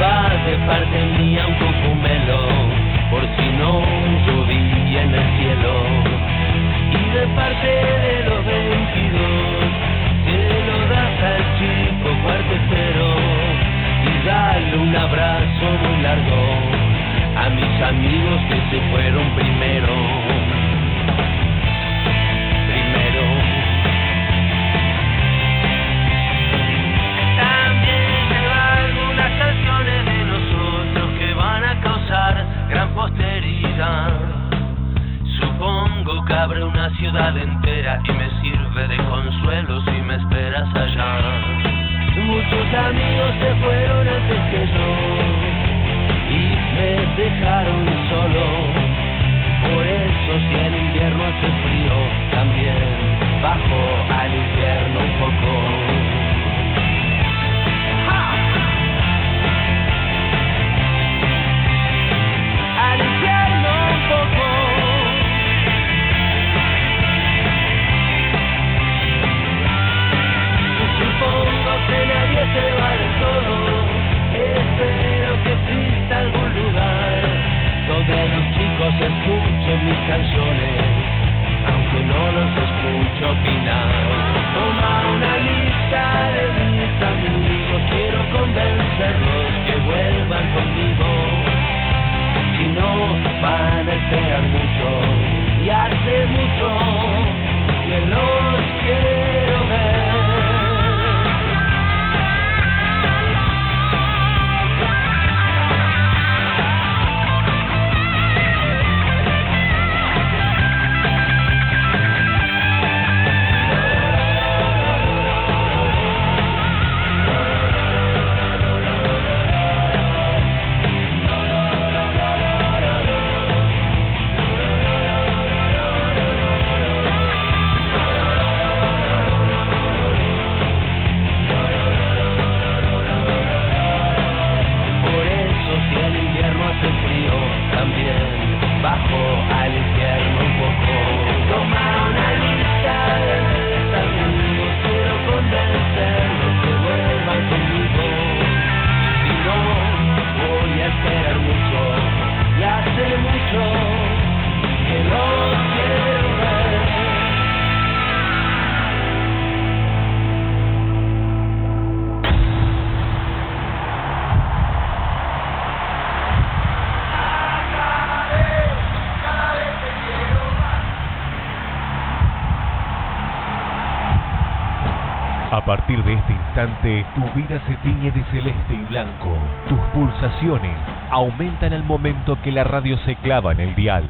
va de parte mía un cocumelo, por si no llovía en el cielo. Y de parte de los 22, se lo das al chico cuartetero. Y dale un abrazo muy largo a mis amigos que se fueron primero. También lleva algunas canciones de nosotros que van a causar gran posteridad. Supongo que abre una ciudad entera y me sirve de consuelo si me esperas allá. Muchos amigos se fueron antes que yo y me dejaron solo. Por eso si el invierno hace frío, también bajo al infierno un poco. Al infierno un poco. Supongo que nadie se va de todo. Espero que exista algún lugar donde los chicos escuchen mis canciones, aunque no los escucho opinar. Toma una lista de mis amigos, quiero convencerlos que vuelvan conmigo. Si no, van a esperar mucho, y hace mucho que los quiero ver. A partir de este instante, tu vida se tiñe de celeste y blanco. Tus pulsaciones aumentan al momento que la radio se clava en el dial.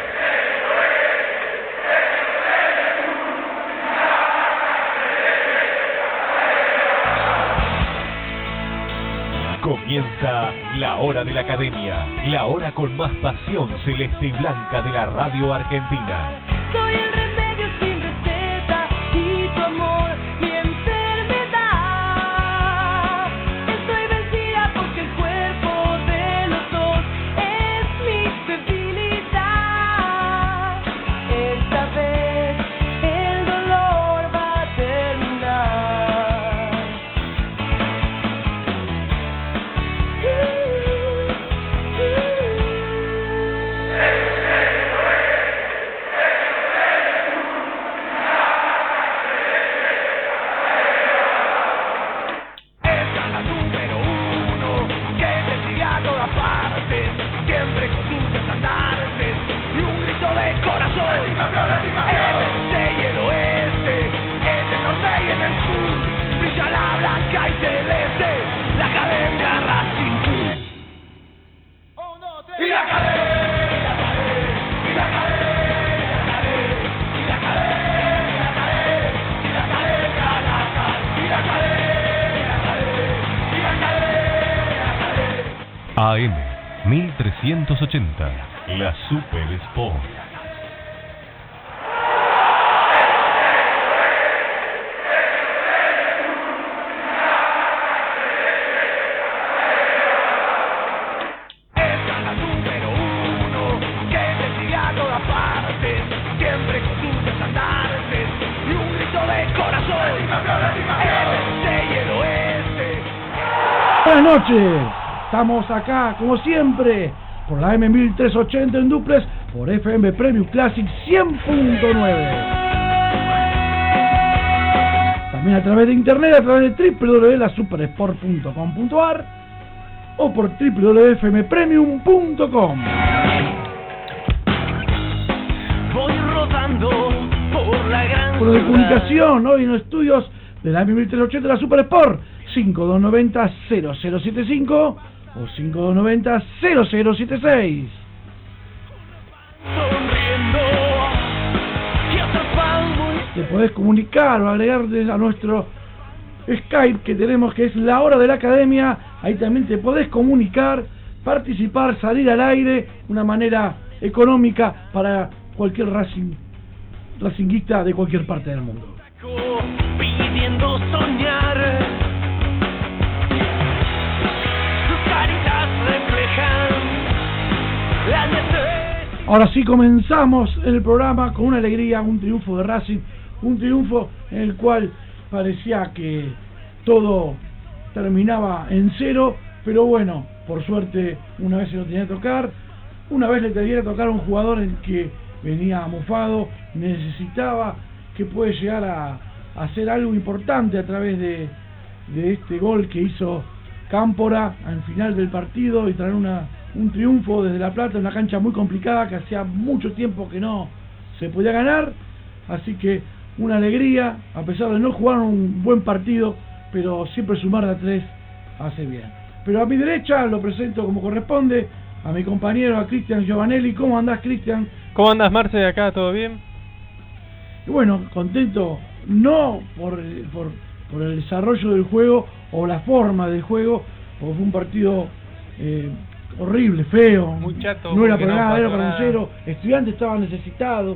Comienza la hora de la academia, la hora con más pasión celeste y blanca de la radio argentina. Soy el remedio sin receta y tu amor mi enfermedad. Estoy vencida porque el cuerpo de los dos es mi debilidad. Esta vez el dolor va a terminar. AM 1380, la Super Sport. Buenas noches, Estamos acá, como siempre, por la M1380 en duplex, por FM Premium Classic 100.9. También a través de internet, a través de www.lasupersport.com.ar o por www.fmpremium.com. Voy rodando por la gran Por de ciudad. comunicación, hoy en los estudios de la M1380 de la Super Sport, 5290-0075 o 5290-0076. Sonriendo y atrapando. Te podés comunicar o agregar a nuestro Skype que tenemos, que es La Hora de la Academia. Ahí también te podés comunicar, participar, salir al aire, una manera económica para cualquier racinguista de cualquier parte del mundo. Pidiendo soñar. Sus caritas reflejan la necesidad. Ahora sí, comenzamos el programa con una alegría, un triunfo de Racing, un triunfo en el cual parecía que todo terminaba en cero, pero bueno, por suerte una vez se lo tenía que tocar, una vez le tenía que tocar a un jugador en que venía mofado, necesitaba, que puede llegar a hacer algo importante a través de este gol que hizo Cámpora al final del partido y traer un triunfo desde La Plata, una cancha muy complicada que hacía mucho tiempo que no se podía ganar, así que una alegría, a pesar de no jugar un buen partido, pero siempre sumar de a 3 hace bien. Pero a mi derecha lo presento como corresponde, a mi compañero, a Cristian Giovanelli. ¿Cómo andás, Cristian? ¿Cómo andás, Marce? Acá, ¿todo bien? Y bueno, contento no por el desarrollo del juego o la forma del juego, porque fue un partido horrible, feo, muy chato, no era porque para no nada, era pasó para un nada. cero. Estudiantes estaba necesitado,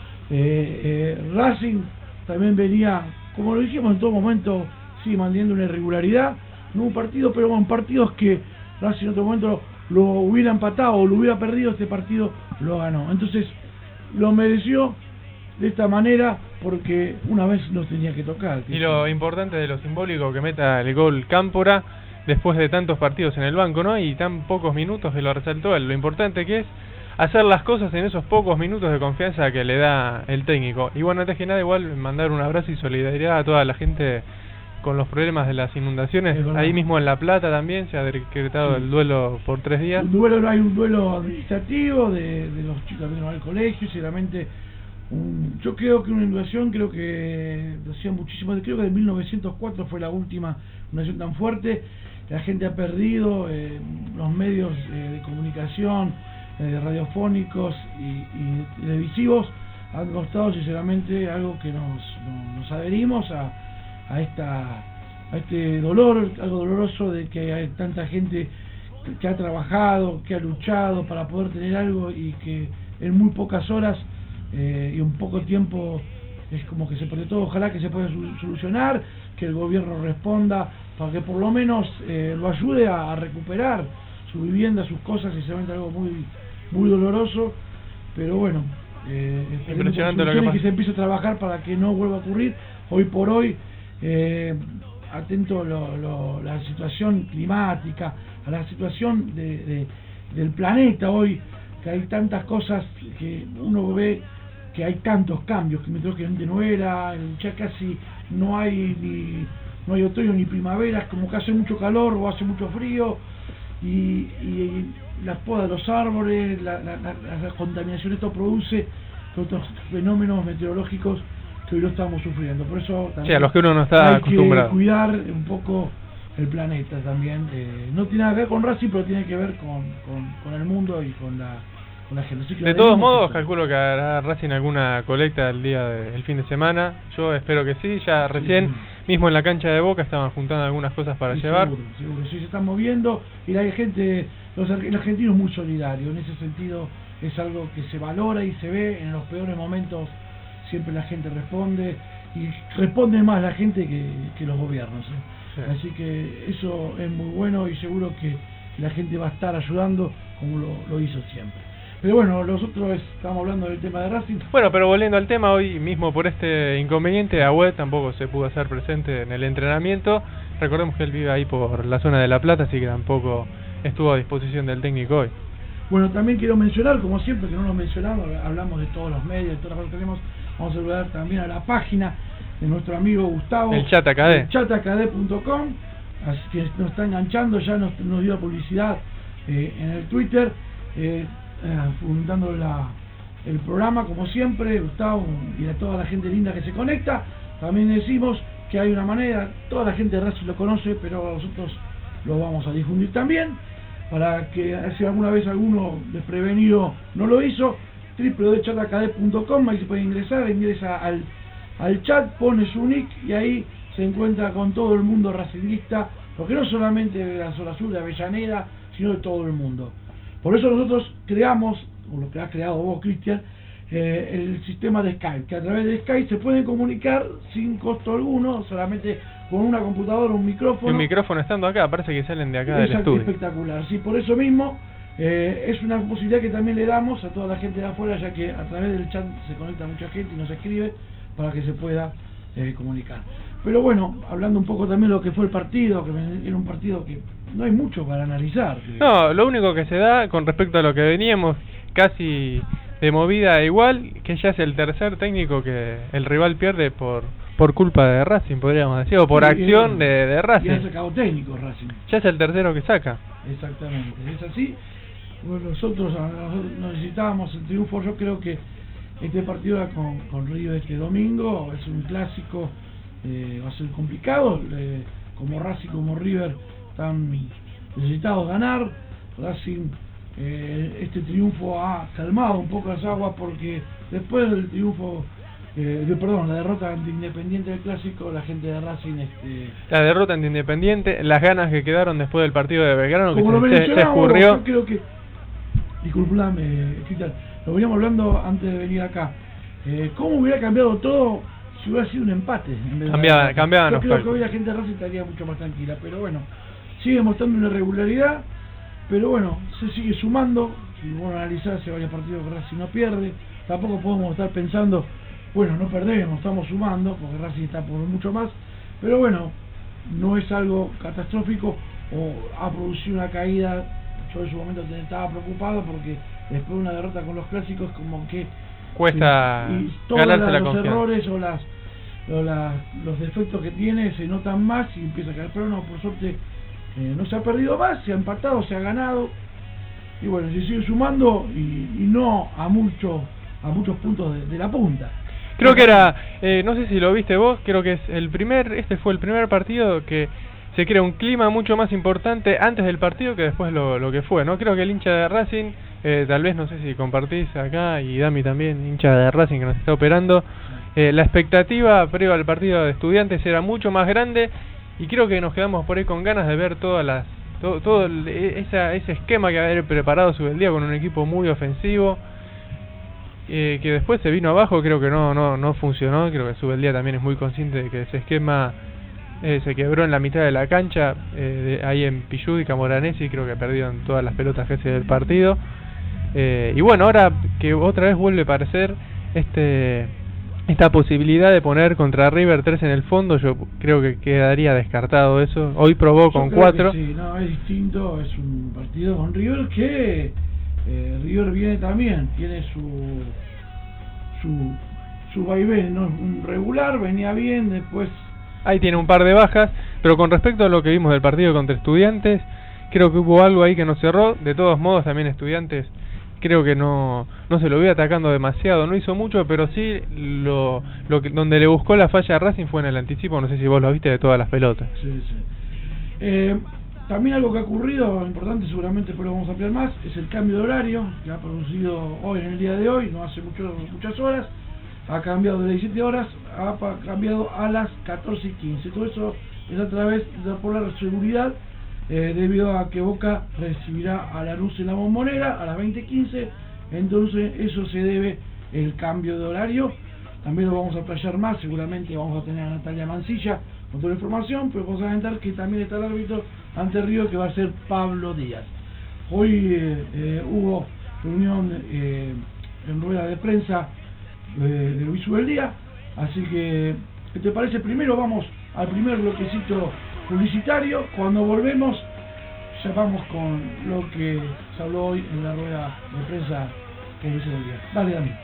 Racing también venía, como lo dijimos en todo momento, sigue manteniendo una irregularidad, no un partido, pero con partidos que Racing en otro momento lo hubiera empatado o lo hubiera perdido, este partido lo ganó. Entonces lo mereció de esta manera porque una vez nos tenía que tocar. Y lo importante de lo simbólico que meta el gol Cámpora después de tantos partidos en el banco, ¿no? Y tan pocos minutos, que lo resaltó él. Lo importante que es hacer las cosas en esos pocos minutos de confianza que le da el técnico. Y bueno, antes que nada, igual mandar un abrazo y solidaridad a toda la gente con los problemas de las inundaciones. Ahí mismo en La Plata también se ha decretado el duelo por 3 días. Hay un duelo administrativo de los chicos que vienen al colegio, sinceramente. Yo creo que una inundación, creo que hacía muchísimo, creo que de 1904 fue la última inundación tan fuerte. La gente ha perdido, los medios de comunicación, radiofónicos y televisivos han costado sinceramente algo que nos adherimos a este dolor, algo doloroso de que hay tanta gente que ha trabajado, que ha luchado para poder tener algo y que en muy pocas horas y un poco tiempo es como que se perdió todo. Ojalá que se pueda solucionar, que el gobierno responda para que por lo menos lo ayude a recuperar su vivienda, sus cosas, sinceramente algo muy doloroso, pero bueno, impresionante lo que pasa. Que se empiece a trabajar para que no vuelva a ocurrir. Hoy por hoy, atento a la situación climática, a la situación del planeta hoy, que hay tantas cosas que uno ve que hay tantos cambios, que me creo que antes no era, ya casi no hay otoño ni primavera, como que hace mucho calor o hace mucho frío, y la poda de los árboles, la contaminación, esto produce otros fenómenos meteorológicos que hoy lo estamos sufriendo. Por eso también sí, a los que uno no está acostumbrado. Hay que cuidar un poco el planeta también. No tiene nada que ver con Racing, pero tiene que ver con el mundo y con la gente. Así que de todos modos, calculo que hará Racing alguna colecta el fin de semana. Yo espero que sí. Ya recién, mismo en la cancha de Boca, estaban juntando algunas cosas para llevar. Seguro, sí, se están moviendo. Y la gente, el argentino es muy solidario. En ese sentido, es algo que se valora y se ve en los peores momentos. Siempre la gente responde, y responde más la gente que los gobiernos. Sí. Así que eso es muy bueno y seguro que la gente va a estar ayudando como lo hizo siempre. Pero bueno, nosotros estamos hablando del tema de Racing. Bueno, pero volviendo al tema, hoy mismo por este inconveniente, Agüed tampoco se pudo hacer presente en el entrenamiento. Recordemos que él vive ahí por la zona de La Plata, así que tampoco estuvo a disposición del técnico hoy. Bueno, también quiero mencionar, como siempre que no lo mencionamos, hablamos de todos los medios, de todas las cosas que tenemos, vamos a saludar también a la página de nuestro amigo Gustavo, el Chat AKD, chatakd.com, así que nos está enganchando, ya nos dio publicidad en el Twitter, fundando el programa, como siempre, Gustavo, y a toda la gente linda que se conecta. También decimos que hay una manera, toda la gente de Racing lo conoce, pero nosotros lo vamos a difundir también, para que si alguna vez alguno desprevenido no lo hizo, www.chatakd.com, ahí se puede ingresa al chat, pone su nick y ahí se encuentra con todo el mundo racinguista, porque no solamente de la zona sur de Avellaneda, sino de todo el mundo. Por eso nosotros creamos, o lo que has creado vos, Cristian, el sistema de Skype, que a través de Skype se pueden comunicar sin costo alguno, solamente con una computadora, un micrófono. Un micrófono estando acá, parece que salen de acá del estudio. Espectacular, sí, por eso mismo es una posibilidad que también le damos a toda la gente de afuera, ya que a través del chat se conecta mucha gente y nos escribe para que se pueda comunicar. Pero bueno, hablando un poco también de lo que fue el partido, que era un partido que no hay mucho para analizar. No, lo único que se da con respecto a lo que veníamos, casi de movida igual, que ya es el tercer técnico que el rival pierde por culpa de Racing, podríamos decir, o por acción de Racing. Y ha sacado técnico Racing. Ya es el tercero que saca. Exactamente, es así. Bueno, nosotros necesitábamos el triunfo. Yo creo que este partido era con Río este domingo, es un clásico, va a ser complicado, como Racing como River están necesitados ganar. Racing, este triunfo ha calmado un poco las aguas, porque después del triunfo, la derrota ante Independiente del clásico, la gente de Racing... La derrota ante Independiente, las ganas que quedaron después del partido de Belgrano, como que se escurrió. Yo creo que, disculpame, Cristian, lo veníamos hablando antes de venir acá, ¿cómo hubiera cambiado todo si hubiera sido un empate? Cambiaban. Yo creo que hoy la gente de Racing estaría mucho más tranquila, pero bueno, sigue mostrando una irregularidad, pero bueno, se sigue sumando. Si vos analizás, hace varios partidos que Racing no pierde, tampoco podemos estar pensando, bueno, no perdemos, estamos sumando, porque Racing está por mucho más, pero bueno, no es algo catastrófico o ha producido una caída. Yo en su momento estaba preocupado porque después de una derrota con los clásicos, como que cuesta ganarse la confianza. Los errores o los defectos que tiene se notan más y empieza a caer, pero no, por suerte no se ha perdido más, se ha empatado, se ha ganado, y bueno, se sigue sumando y no a muchos puntos de la punta. Creo que era, no sé si lo viste vos, creo que es este fue el primer partido que se crea un clima mucho más importante antes del partido que después lo que fue, ¿no? Creo que el hincha de Racing, tal vez, no sé si compartís acá, y Dami también, hincha de Racing que nos está operando, la expectativa previa al partido de Estudiantes era mucho más grande, y creo que nos quedamos por ahí con ganas de ver todo ese esquema que había preparado Subeldía con un equipo muy ofensivo, que después se vino abajo. Creo que no funcionó. Creo que Subeldía también es muy consciente de que ese esquema se quebró en la mitad de la cancha, ahí en Pillud y Camoranesi. Creo que perdieron todas las pelotas ese del partido, y bueno, ahora que otra vez vuelve a aparecer esta posibilidad de poner contra River 3 en el fondo, yo creo que quedaría descartado eso. Hoy probó con 4. Sí, no, es distinto, es un partido con River que River viene también, tiene su vaivén, ¿no? Un regular, venía bien, después... Ahí tiene un par de bajas, pero con respecto a lo que vimos del partido contra Estudiantes, creo que hubo algo ahí que no cerró. De todos modos, también Estudiantes creo que no se lo vio atacando demasiado, no hizo mucho, pero sí donde le buscó la falla a Racing fue en el anticipo. No sé si vos lo viste, de todas las pelotas. Sí. También algo que ha ocurrido importante, seguramente después lo vamos a ampliar más, es el cambio de horario que ha producido hoy, en el día de hoy, no hace muchas horas. Ha cambiado de 17 horas, ha cambiado a las 14:15. Todo eso es a través por la seguridad, debido a que Boca recibirá a Lanús en la Bombonera a las 20:15. Entonces eso se debe el cambio de horario. También lo vamos a playar más, seguramente vamos a tener a Natalia Mancilla con toda la información, pero vamos a comentar que también está el árbitro ante Río, que va a ser Pablo Díaz. Hoy hubo reunión en rueda de prensa de Luis Subeldía, así que, ¿qué te parece? Primero vamos al primer bloquecito publicitario. Cuando volvemos ya vamos con lo que se habló hoy en la rueda de prensa que dice el día. Dale, Dani.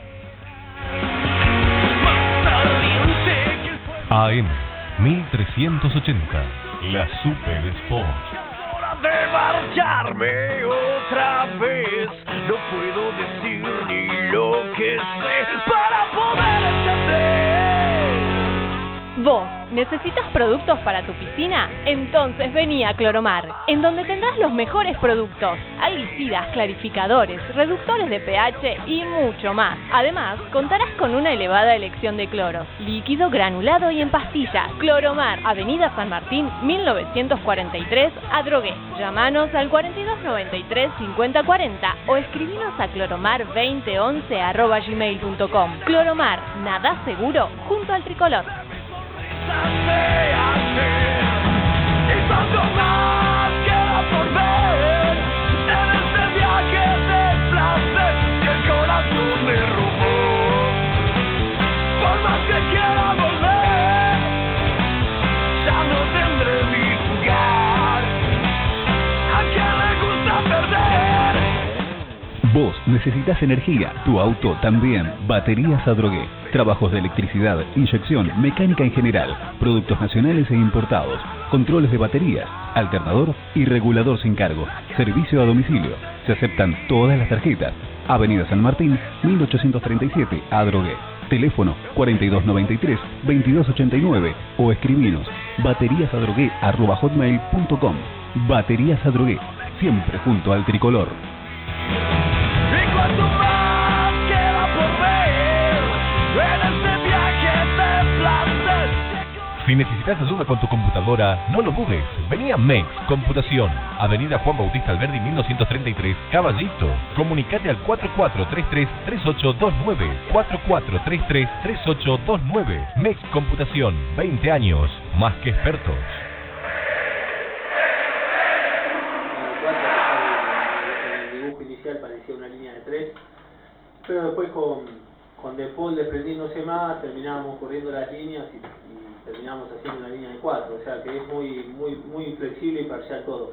AM 1380, la Super Sport. De marcharme otra vez, no puedo decir ni lo que sé para poder entender. ¿Vos necesitas productos para tu piscina? Entonces vení a Cloromar, en donde tendrás los mejores productos, algicidas, clarificadores, reductores de pH y mucho más. Además, contarás con una elevada elección de cloros, líquido, granulado y en pastillas. Cloromar, Avenida San Martín, 1943, Adrogué. Llámanos al 4293 5040 o escribinos a cloromar2011@gmail.com. Cloromar, nada seguro junto al tricolor. Y tanto más queda por ver en este viaje de placer que el corazón me robó. Por más que quiera volver, ya no tendré mi lugar. ¿A quién le gusta perder? Vos necesitas energía, tu auto también. Baterías Adrogué. Trabajos de electricidad, inyección, mecánica en general, productos nacionales e importados, controles de baterías, alternador y regulador sin cargo. Servicio a domicilio. Se aceptan todas las tarjetas. Avenida San Martín, 1837, Adrogué. Teléfono 4293-2289 o escribinos bateríasadrogué@hotmail.com. Baterías Adrogué, siempre junto al tricolor. Y cuanto más queda por ver en este viaje de placer. Si necesitas ayuda con tu computadora, no lo dudes. Vení a MEX Computación, Avenida Juan Bautista Alberdi 1233, Caballito. Comunicate al 4433-3829, 4433-3829. MEX Computación, 20 años, más que expertos. El dibujo inicial parecía una línea de 3, pero después con De Paul desprendiéndose más, terminábamos corriendo las líneas y terminamos haciendo una línea de 4, o sea que es muy flexible y parcial todo.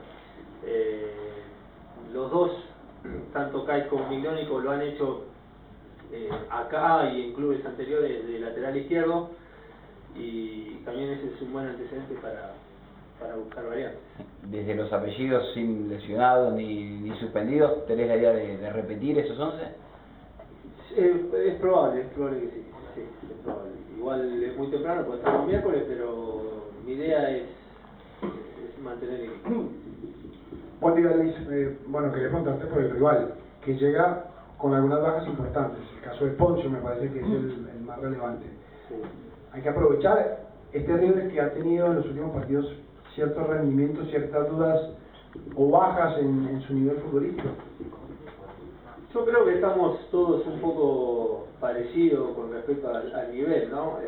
Los dos, tanto Kai como Miglionico, lo han hecho acá y en clubes anteriores de lateral izquierdo, y también ese es un buen antecedente para buscar variantes. Desde los apellidos sin lesionados ni suspendidos, ¿tenés la idea de repetir esos 11? Es probable que sí, es probable. Igual es muy temprano, puede estar un miércoles, pero mi idea es mantener el equipo. Buen día, Luis. Bueno, quería preguntarte por el rival, que llega con algunas bajas importantes. El caso de Poncio me parece que es el más relevante. Sí. Hay que aprovechar este River que ha tenido en los últimos partidos ciertos rendimientos, ciertas dudas o bajas en su nivel futbolístico. Yo creo que estamos todos un poco parecidos con respecto al nivel, ¿no?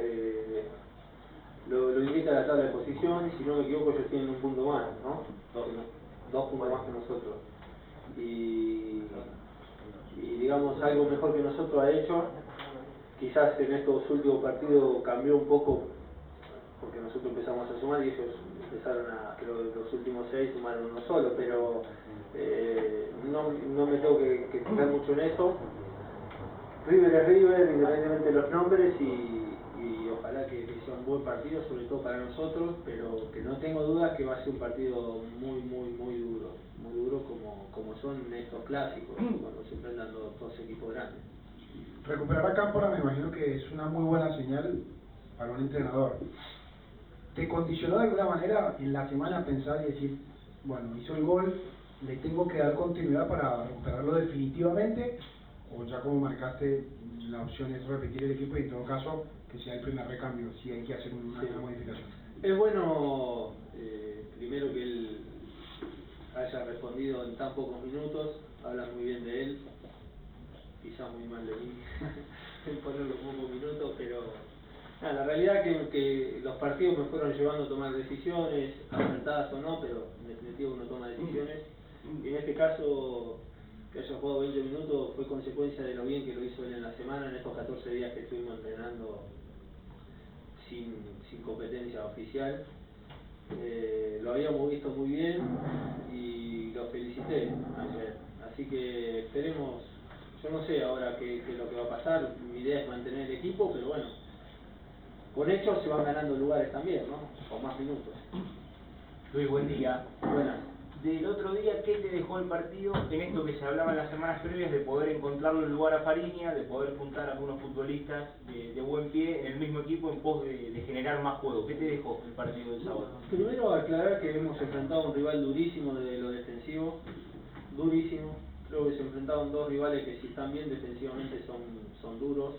Lo indica la tabla de posiciones, si no me equivoco ellos tienen un punto más, ¿no? Dos puntos más que nosotros. Y digamos, algo mejor que nosotros ha hecho, quizás en estos últimos partidos cambió un poco, porque nosotros empezamos a sumar y ellos empezaron creo que los últimos 6 sumaron uno solo, pero no me tengo que fijar mucho en eso. River es River, independientemente de los nombres, y ojalá que sea un buen partido, sobre todo para nosotros, pero que no tengo dudas que va a ser un partido muy duro como son estos clásicos, cuando se enfrentan dos equipos grandes. Recuperar a Cámpora me imagino que es una muy buena señal para un entrenador. ¿Te condicionó de alguna manera en la semana pensar y decir, bueno, hizo el gol, le tengo que dar continuidad para recuperarlo definitivamente? O ya como marcaste, la opción es repetir el equipo y en todo caso que sea el primer recambio, si hay que hacer una modificación. Es bueno, primero que él haya respondido en tan pocos minutos, habla muy bien de él, quizás muy mal de mí en poner los pocos minutos, pero la realidad es que los partidos me fueron llevando a tomar decisiones, acertadas o no, pero en definitiva uno toma decisiones, y en este caso que haya jugado 20 minutos fue consecuencia de lo bien que lo hizo él en la semana, en estos 14 días que estuvimos entrenando sin competencia oficial. Lo habíamos visto muy bien y lo felicité ayer. Así que esperemos, yo no sé ahora qué es lo que va a pasar, mi idea es mantener el equipo, pero bueno, con hechos se van ganando lugares también, ¿no? Con más minutos. Luis, buen día. Buenas. Del otro día, ¿qué te dejó el partido en esto que se hablaba en las semanas previas de poder encontrarle un lugar a Fariña, de poder juntar a algunos futbolistas de buen pie en el mismo equipo en pos de generar más juego? ¿Qué te dejó el partido del sábado? Primero aclarar que hemos enfrentado a un rival durísimo de lo defensivo, durísimo. Creo que se enfrentaron dos rivales que si están bien defensivamente son duros,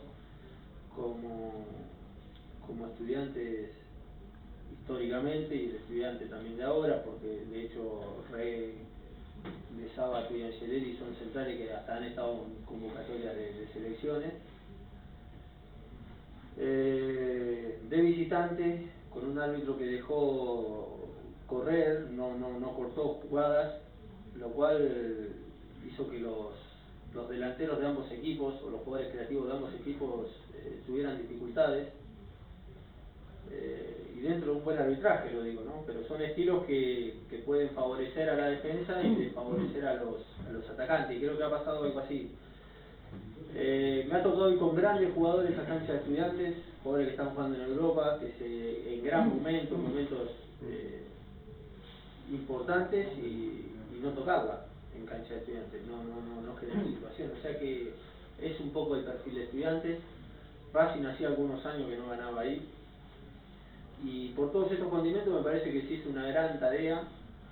como Estudiantes históricamente y el Estudiante también de ahora, porque de hecho Rey de Sábato y Angeleri son centrales que hasta han estado en convocatorias de selecciones. De visitante, con un árbitro que dejó correr, no cortó jugadas, lo cual hizo que los delanteros de ambos equipos o los jugadores creativos de ambos equipos tuvieran dificultades. Y dentro de un buen arbitraje, lo digo, ¿no? Pero son estilos que pueden favorecer a la defensa y favorecer a los atacantes, y creo que ha pasado algo así. Me ha tocado ir con grandes jugadores a cancha de Estudiantes, jugadores que están jugando en Europa, que en gran momentos importantes, y no tocarla en cancha de Estudiantes, no generar situación. O sea que es un poco el perfil de Estudiantes. Racing hacía algunos años que no ganaba ahí, y por todos estos condimentos me parece que se hizo una gran tarea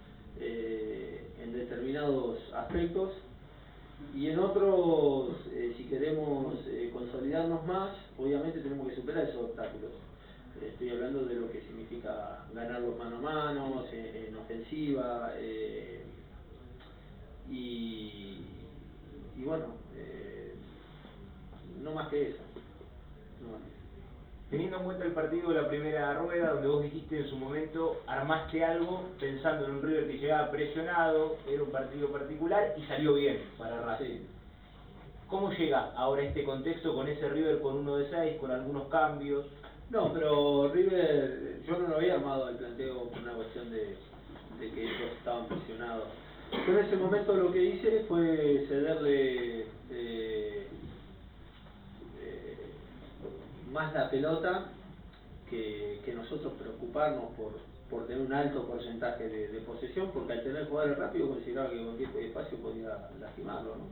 en determinados aspectos, y en otros, si queremos consolidarnos más, obviamente tenemos que superar esos obstáculos. Estoy hablando de lo que significa ganar los mano a mano, en ofensiva, y bueno, no más que eso. No más que eso. Teniendo en cuenta el partido de la primera rueda, donde vos dijiste en su momento, armaste algo pensando en un River que llegaba presionado, era un partido particular y salió bien para Racing. Sí. ¿Cómo llega ahora este contexto con ese River con 1 de 6, con algunos cambios? No, pero River, yo no lo había armado el planteo por una cuestión de que ellos estaban presionados. Yo en ese momento lo que hice fue cederle más la pelota que nosotros preocuparnos por tener un alto porcentaje de posesión, porque al tener jugadores rápidos consideraba que cualquier espacio podía lastimarlo, ¿no?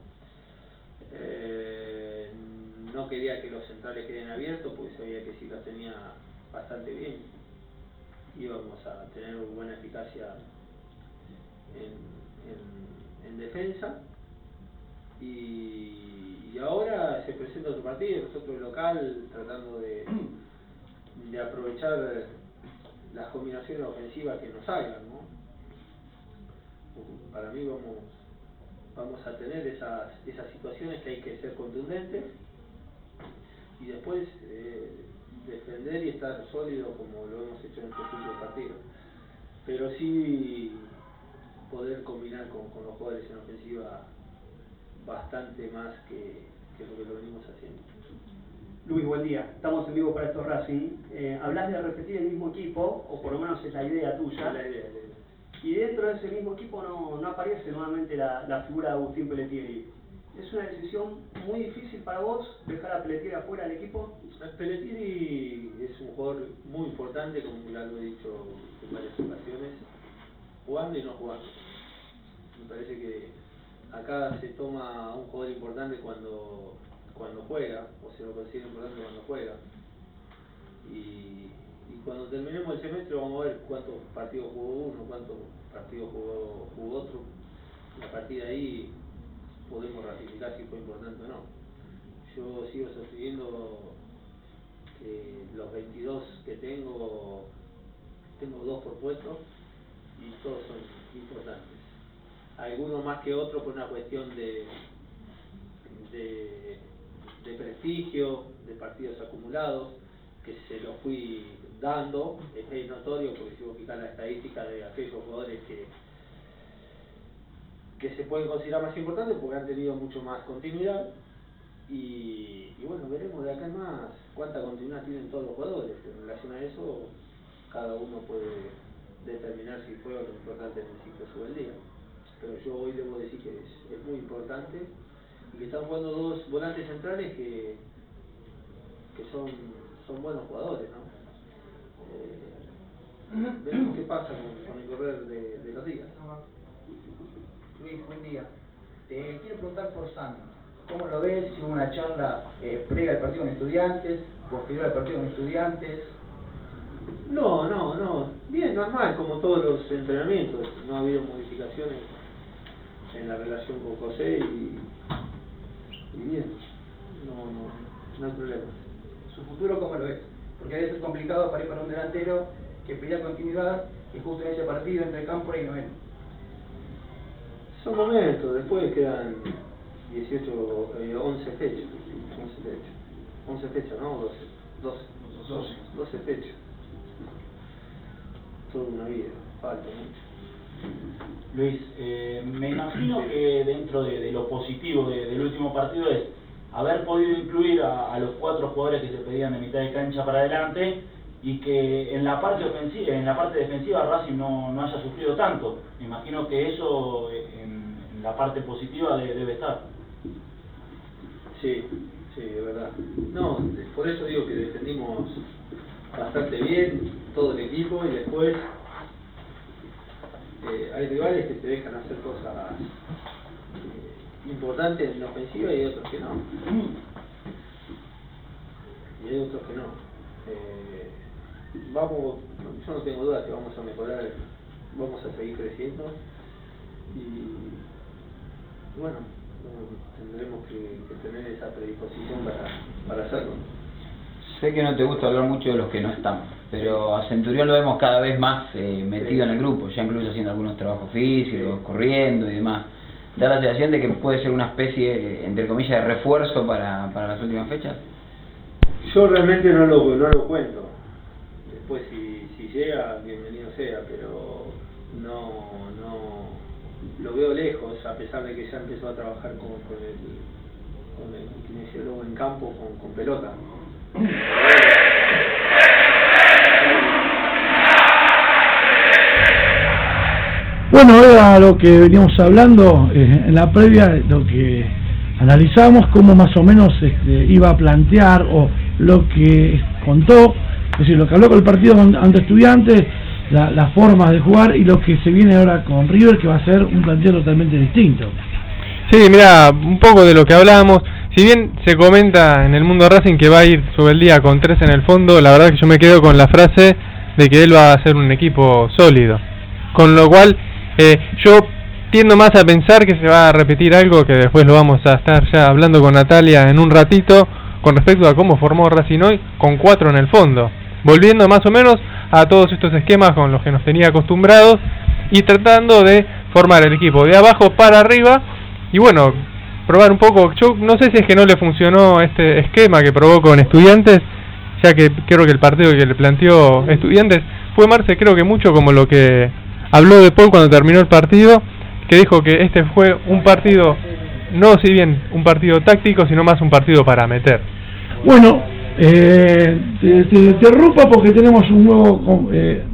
No quería que los centrales queden abiertos, porque sabía que si los tenía bastante bien íbamos a tener buena eficacia en defensa. Y ahora se presenta otro partido, nosotros local, tratando de aprovechar las combinaciones ofensivas que nos salgan, ¿no? Para mí vamos a tener esas situaciones que hay que ser contundentes, y después defender y estar sólido como lo hemos hecho en estos últimos partidos, pero sí poder combinar con los jugadores en ofensiva bastante más que lo que lo venimos haciendo. Luis, buen día. Estamos en vivo para estos Racing. Hablas de repetir el mismo equipo, o por lo menos es la idea tuya. La idea. Y dentro de ese mismo equipo no aparece nuevamente la figura de Agustín Pelletieri. ¿Es una decisión muy difícil para vos dejar a Pelletieri afuera del equipo? Pelletieri es un jugador muy importante, como ya lo he dicho en varias ocasiones, jugando y no jugando. Me parece que acá se toma a un jugador importante cuando juega, o se lo considera importante cuando juega. Y cuando terminemos el semestre vamos a ver cuántos partidos jugó uno, cuántos partidos jugó otro. A partir de ahí podemos ratificar si fue importante o no. Yo sigo sosteniendo que los 22 que tengo 2 por puesto y todos son importantes. Algunos más que otros por una cuestión de prestigio, de partidos acumulados, que se los fui dando. Es notorio, porque si vos fijas la estadística de aquellos jugadores que se pueden considerar más importantes porque han tenido mucho más continuidad, y bueno, veremos de acá en más cuánta continuidad tienen todos los jugadores. En relación a eso, cada uno puede determinar si fue o no importante en el ciclo sobre el día. pero yo hoy debo decir que es muy importante y que están jugando dos volantes centrales que son buenos jugadores, ¿no? Veremos qué pasa con el correr de los días. Luis, buen día. Te quiero preguntar por San. ¿Cómo lo ves? Si hubo una charla previa al partido con Estudiantes, posterior al partido con Estudiantes. No. Bien, normal, como todos los entrenamientos. No ha habido modificaciones en la relación con José y bien. No hay problema. ¿Su futuro cómo lo ves? Porque a veces es complicado para ir para un delantero que pedía continuidad y justo en ese partido entre Cámpora y Noel. Son momentos, después quedan 11 fechas. 11 fechas, ¿no? 12 fechas. Toda una vida, falta mucho. Luis, me imagino que dentro de lo positivo del último partido es haber podido incluir a los 4 jugadores que se pedían de mitad de cancha para adelante y que en la parte ofensiva, en la parte defensiva Racing no haya sufrido tanto. Me imagino que eso en la parte positiva debe estar. Sí, de verdad. No, por eso digo que defendimos bastante bien todo el equipo y después hay rivales que te dejan hacer cosas importantes en la ofensiva y hay otros que no. Yo no tengo duda que vamos a mejorar, vamos a seguir creciendo y bueno, tendremos que tener esa predisposición para hacerlo. Sé que no te gusta hablar mucho de los que no están, pero a Centurión lo vemos cada vez más metido en el grupo, ya incluso haciendo algunos trabajos físicos, corriendo y demás. ¿Da la sensación de que puede ser una especie, entre comillas, de refuerzo para las últimas fechas? Yo realmente no lo cuento. Después si llega, bienvenido sea, pero no lo veo lejos, a pesar de que ya empezó a trabajar con el kinesiólogo en campo con pelota. Bueno, era lo que veníamos hablando en la previa, lo que analizamos, cómo más o menos iba a plantear o lo que contó, es decir, lo que habló con el partido ante Estudiantes, las formas de jugar y lo que se viene ahora con River, que va a ser un planteo totalmente distinto. Sí, mira, un poco de lo que hablábamos. Si bien se comenta en el mundo Racing que va a ir sobre el día con 3 en el fondo, la verdad que yo me quedo con la frase de que él va a ser un equipo sólido. Con lo cual, yo tiendo más a pensar que se va a repetir algo que después lo vamos a estar ya hablando con Natalia en un ratito, con respecto a cómo formó Racing hoy, con 4 en el fondo. Volviendo más o menos a todos estos esquemas con los que nos tenía acostumbrados y tratando de formar el equipo de abajo para arriba y bueno, probar un poco. Yo no sé si es que no le funcionó este esquema que probó con Estudiantes, ya que creo que el partido que le planteó Estudiantes fue, Marce, creo que mucho como lo que habló de Paul cuando terminó el partido, que dijo que este fue un partido, no si bien un partido táctico, sino más un partido para meter. Bueno, te interrumpo porque tenemos un nuevo...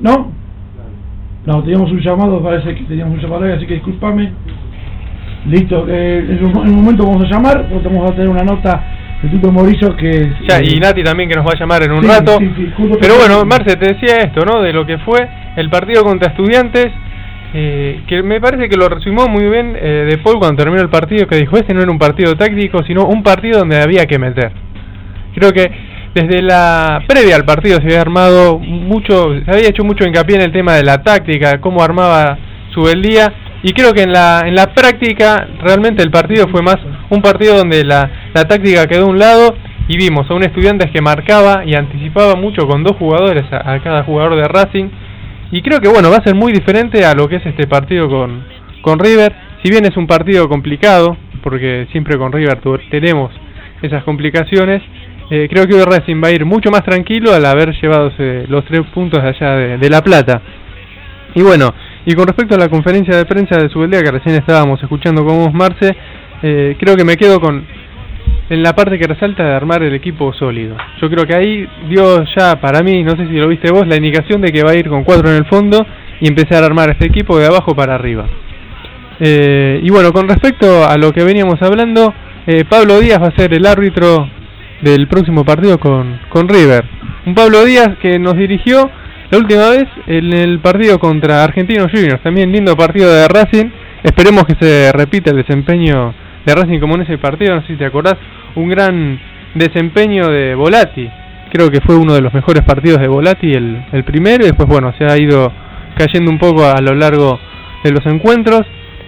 No, teníamos un llamado, parece que teníamos un llamado, así que discúlpame. Listo, en un momento vamos a llamar, porque vamos a tener una nota de Tuto Morillo que... y Nati también, que nos va a llamar en un rato. Pero bueno, Marce, te decía esto, ¿no? De lo que fue el partido contra Estudiantes, que me parece que lo resumió muy bien de Paul cuando terminó el partido, que dijo, este no era un partido táctico, sino un partido donde había que meter. Creo que desde la previa al partido se había armado mucho, se había hecho mucho hincapié en el tema de la táctica, cómo armaba Subeldía, y creo que en la práctica realmente el partido fue más un partido donde la táctica quedó a un lado y vimos a un Estudiantes que marcaba y anticipaba mucho con 2 jugadores a cada jugador de Racing, y creo que bueno, va a ser muy diferente a lo que es este partido con River, si bien es un partido complicado, porque siempre con River tenemos esas complicaciones. Creo que hoy Racing va a ir mucho más tranquilo al haber llevado los 3 puntos de allá de La Plata. Y bueno, y con respecto a la conferencia de prensa de Subeldía que recién estábamos escuchando con vos, Marce, creo que me quedo en la parte que resalta de armar el equipo sólido. Yo creo que ahí dio ya para mí, no sé si lo viste vos, la indicación de que va a ir con 4 en el fondo y empezar a armar este equipo de abajo para arriba. Y bueno, con respecto a lo que veníamos hablando, Pablo Díaz va a ser el árbitro del próximo partido con River. Un Pablo Díaz que nos dirigió la última vez en el partido contra Argentinos Juniors. También lindo partido de Racing. Esperemos que se repita el desempeño de Racing como en ese partido. No sé si te acordás, un gran desempeño de Volati. Creo que fue uno de los mejores partidos de Volati el primero, y después bueno, se ha ido cayendo un poco a lo largo de los encuentros.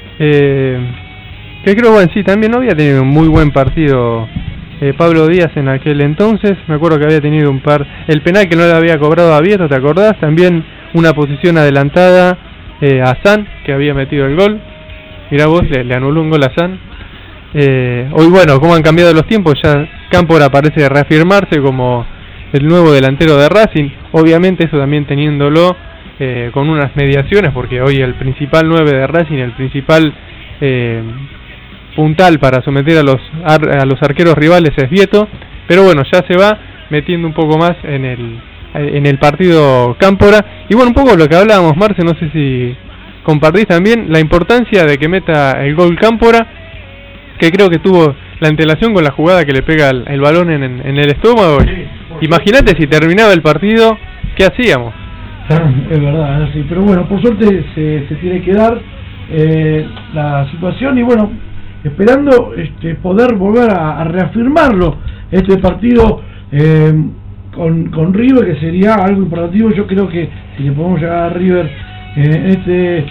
Que creo, bueno, sí, también no había tenido un muy buen partido Pablo Díaz en aquel entonces. Me acuerdo que había tenido el penal que no le había cobrado a Vieto, ¿te acordás? También una posición adelantada a San, que había metido el gol. Mirá vos, le anuló un gol a San. Hoy, bueno, como han cambiado los tiempos, ya Cámpora parece reafirmarse como el nuevo delantero de Racing. Obviamente eso también teniéndolo con unas mediaciones, porque hoy el principal 9 de Racing, el principal puntal para someter a los arqueros rivales es Vieto, pero bueno, ya se va metiendo un poco más en el partido Cámpora. Y bueno, un poco lo que hablábamos, Marce, no sé si compartís también la importancia de que meta el gol Cámpora, que creo que tuvo la antelación con la jugada que le pega el balón en el estómago. Sí, imagínate si terminaba el partido, ¿qué hacíamos? Es verdad, es así, pero bueno, por suerte se tiene que dar la situación, y bueno, esperando poder volver a reafirmarlo este partido con River, que sería algo importante. Yo creo que si le podemos llegar a River en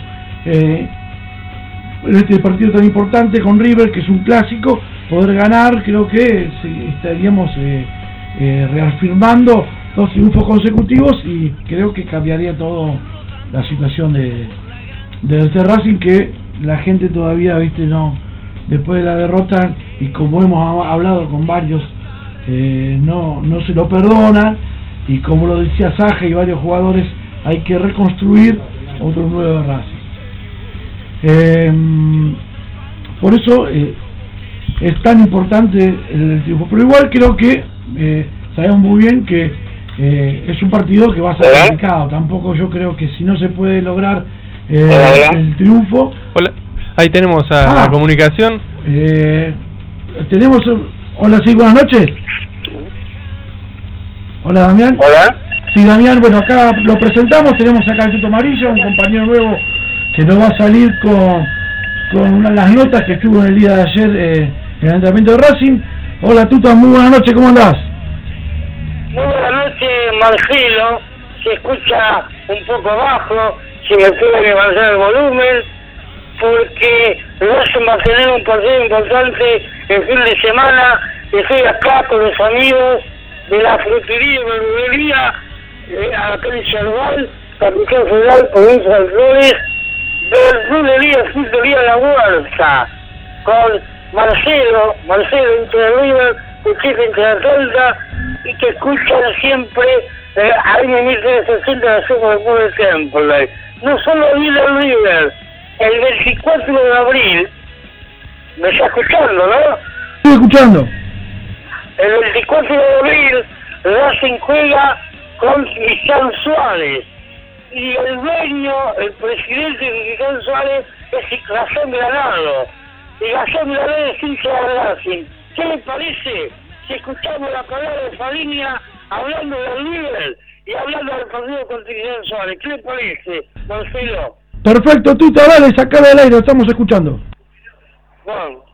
este partido tan importante con River, que es un clásico, poder ganar, creo que estaríamos reafirmando 2 triunfos consecutivos, y creo que cambiaría todo la situación del Racing, que la gente todavía, viste, no, después de la derrota, y como hemos hablado con varios, no se lo perdonan, y como lo decía Saja y varios jugadores, hay que reconstruir otro nuevo de Racing. Por eso es tan importante el triunfo, pero igual creo que sabemos muy bien que es un partido que va a ser complicado. Tampoco yo creo que si no se puede lograr el triunfo. Hola, ahí tenemos la comunicación. Tenemos. Hola, sí, buenas noches. Hola, Damián. Hola. Sí, Damián, bueno, acá lo presentamos. Tenemos acá el Tuto Amarillo, un compañero nuevo que nos va a salir con las notas que estuvo en el día de ayer en el entrenamiento de Racing. Hola, Tuto, muy buenas noches, ¿cómo andás? Muy buenas noches, Marcelo. Se escucha un poco bajo, si me pueden bajar el volumen, porque Racing va a tener un partido importante el fin de semana. Estoy acá con los amigos de la frutería y verdulería acá en Charval, Capital Federal, Provincia de Flores, verdulería, frutería La Huerta, con Marcelo, hincha de River, Cuchillo, hincha de Atlanta, y que escuchan siempre ahí me meten 60 de azúcar por el Temple. No solo viene el River, el 24 de abril, me está escuchando, ¿no? Estoy escuchando. El 24 de abril, Racing juega con Cristian Suárez, y el dueño, el presidente de Cristian Suárez, es Gastón Granado, y Gastón Granado es hincha de Racing. ¿Qué le parece si escuchamos la palabra de Fariña hablando del River y hablando del partido con Cristian Suárez? ¿Qué le parece, Marcelo? Perfecto, Tuto, dale, sacalo del aire, estamos escuchando. Bueno.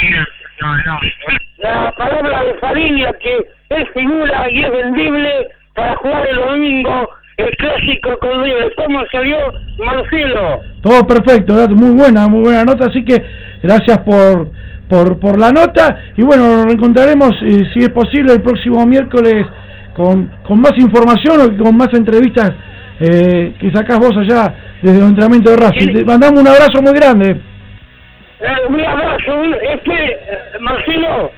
La palabra de Fariña, que es figura y es vendible, para jugar el domingo el clásico con River. ¿Cómo salió, Marcelo? Todo perfecto, muy buena nota, así que gracias por la nota, y bueno, nos reencontraremos si es posible el próximo miércoles con más información o con más entrevistas que sacás vos allá desde el entrenamiento de Racing. Te mandamos un abrazo muy grande. Un abrazo, Marcelo.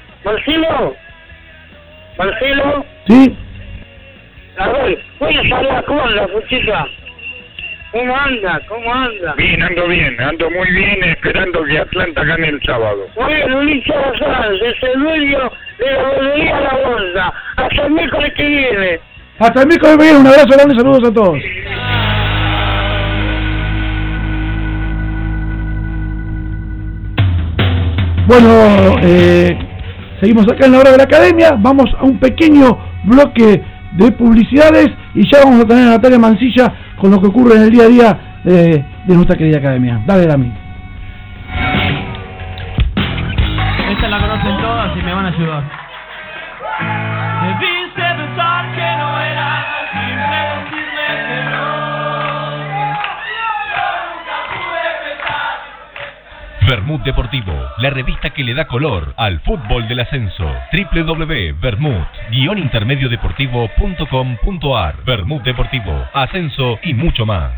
¿Sí? A ver, voy a hablar con la fuchita. ¿Cómo anda? Bien, ando muy bien, esperando que Atlanta gane el sábado. Bueno, Luis Salazar, desde el medio de la volvería a la bolsa. Hasta el miércoles que viene. Hasta el miércoles que viene, un abrazo grande, saludos a todos. Bueno, seguimos acá en la hora de la academia, vamos a un pequeño bloque de publicidades y ya vamos a tener a Natalia Mancilla con lo que ocurre en el día a día de nuestra querida academia. Dale, Dami. Esta la conocen todas y me van a ayudar. Debiste pensar que no era posible decirme que no. Yo nunca pude pensar. Vermut Deportivo, la revista que le da color al fútbol del ascenso. www.vermut-deportivo.com.ar. Vermut Deportivo, ascenso y mucho más.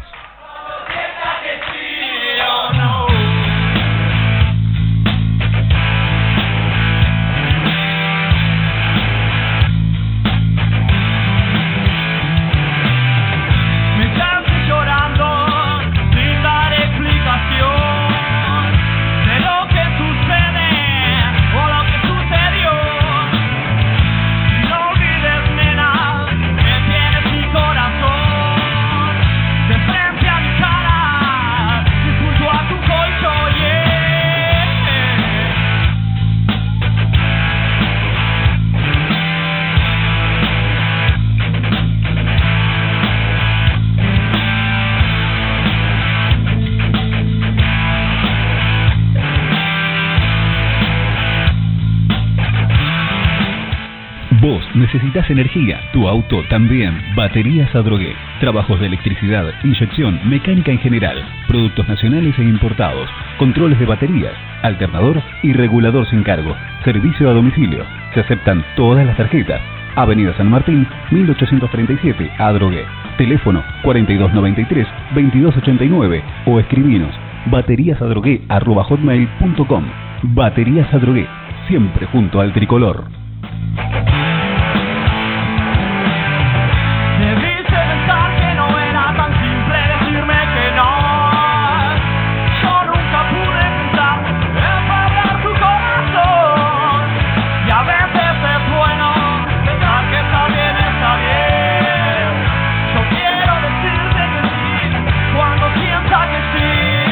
Vos necesitas energía, tu auto también. Baterías Adrogué. Trabajos de electricidad, inyección, mecánica en general, productos nacionales e importados, controles de baterías, alternador y regulador sin cargo. Servicio a domicilio. Se aceptan todas las tarjetas. Avenida San Martín, 1837, Adrogué. Teléfono 4293-2289 o escribinos bateriasadrogué@hotmail.com. Baterías Adrogué, siempre junto al tricolor. Debiste pensar que no era tan simple decirme que no. Yo nunca pude pensar en parar tu corazón. Y a veces es bueno pensar que está bien, está bien. Yo quiero decirte que sí cuando sienta que sí.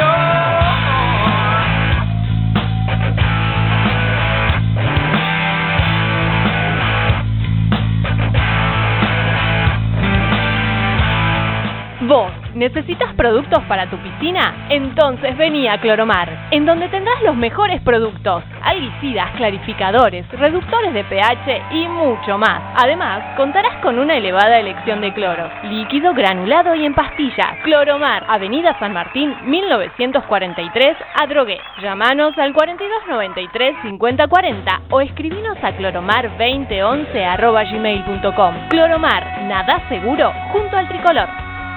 ¿Vos necesitas productos para tu piscina? Entonces vení a Cloromar, en donde tendrás los mejores productos, algicidas, clarificadores, reductores de pH y mucho más. Además, contarás con una elevada elección de cloros, líquido, granulado y en pastillas. Cloromar, Avenida San Martín, 1943, Adrogué. Llámanos al 4293-5040 o escribinos a cloromar2011@gmail.com. Cloromar, nada seguro junto al tricolor.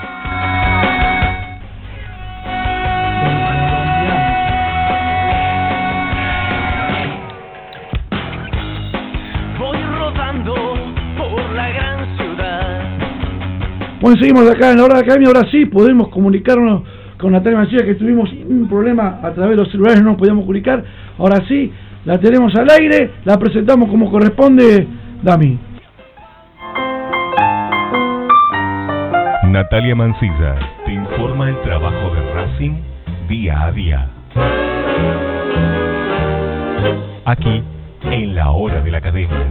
Voy rodando por la gran ciudad. Bueno, seguimos acá en la hora de la academia. Ahora sí podemos comunicarnos con Natalia Mancilla, que tuvimos un problema a través de los celulares, no nos podíamos comunicar. Ahora sí, la tenemos al aire, la presentamos como corresponde. Dami. Natalia Mancilla te informa el trabajo de Racing día a día. Aquí, en la hora de la academia.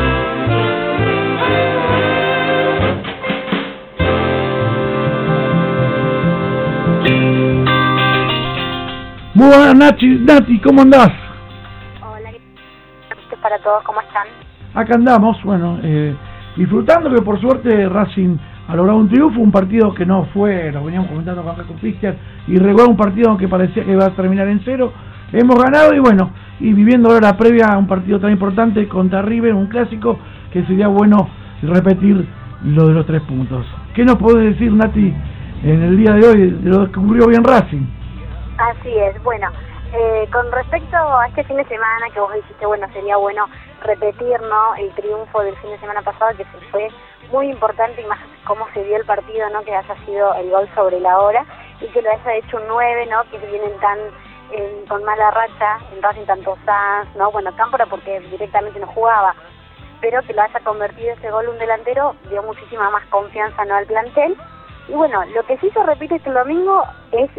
Muy buenas, Nati, ¿cómo andás? Hola, para todos, ¿cómo están? Acá andamos, bueno, disfrutando, que por suerte Racing ha logrado un triunfo, un partido que no fue, lo veníamos comentando acá con Cristian, irregular, un partido que parecía que iba a terminar en 0. Hemos ganado y bueno, y viviendo ahora la previa a un partido tan importante contra River, un clásico, que sería bueno repetir lo de los 3 puntos. ¿Qué nos podés decir, Nati, en el día de hoy de lo que ocurrió bien Racing? Así es, bueno, con respecto a este fin de semana que vos dijiste, bueno, sería bueno repetir, ¿no?, el triunfo del fin de semana pasado, que fue muy importante, y más cómo se dio el partido, ¿no?, que haya sido el gol sobre la hora y que lo haya hecho un 9, ¿no?, que vienen tan con mala racha en Racing, tanto Sanz, ¿no?, bueno, Cámpora porque directamente no jugaba, pero que lo haya convertido ese gol un delantero dio muchísima más confianza, ¿no?, al plantel. Y bueno, lo que sí se repite este domingo es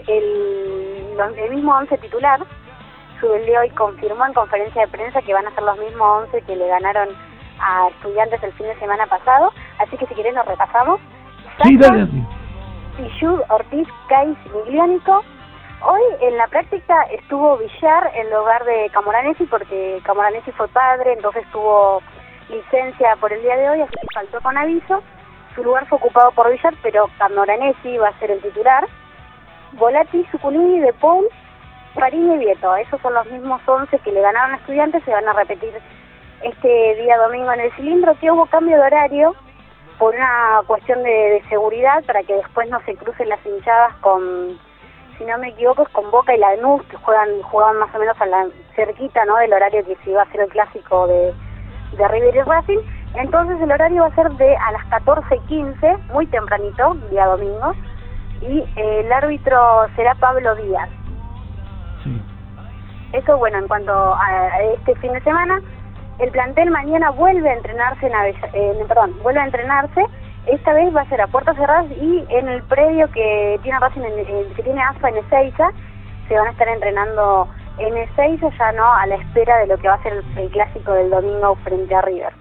el mismo 11 titular. Subeldía hoy confirmó en conferencia de prensa que van a ser los mismos 11 que le ganaron a Estudiantes el fin de semana pasado, así que si querés nos repasamos. Sí, dale. Pichud, Ortiz, Cais, Migliónico. Hoy en la práctica estuvo Villar en lugar de Camoranesi, porque Camoranesi fue padre, entonces tuvo licencia por el día de hoy, así que faltó con aviso. Su lugar fue ocupado por Villar, pero Camoranesi va a ser el titular. Volati, Zuculini, De Paul, Farín y Vieto. Esos son los mismos 11 que le ganaron a Estudiantes, se van a repetir este día domingo en el cilindro, que hubo cambio de horario por una cuestión de seguridad, para que después no se crucen las hinchadas con, si no me equivoco, es con Boca y Lanús, que jugaban más o menos a la cerquita, ¿no?, del horario que se iba a hacer el clásico de River y Racing. Entonces el horario va a ser a las 14:15, muy tempranito, día domingo, y el árbitro será Pablo Díaz. Sí. Eso, bueno, en cuanto a este fin de semana. El plantel mañana vuelve a entrenarse vuelve a entrenarse. Esta vez va a ser a puertas cerradas y en el predio que tiene Racing, que tiene AFA en Ezeiza, se van a estar entrenando en Ezeiza, ya no a la espera de lo que va a ser el clásico del domingo frente a River.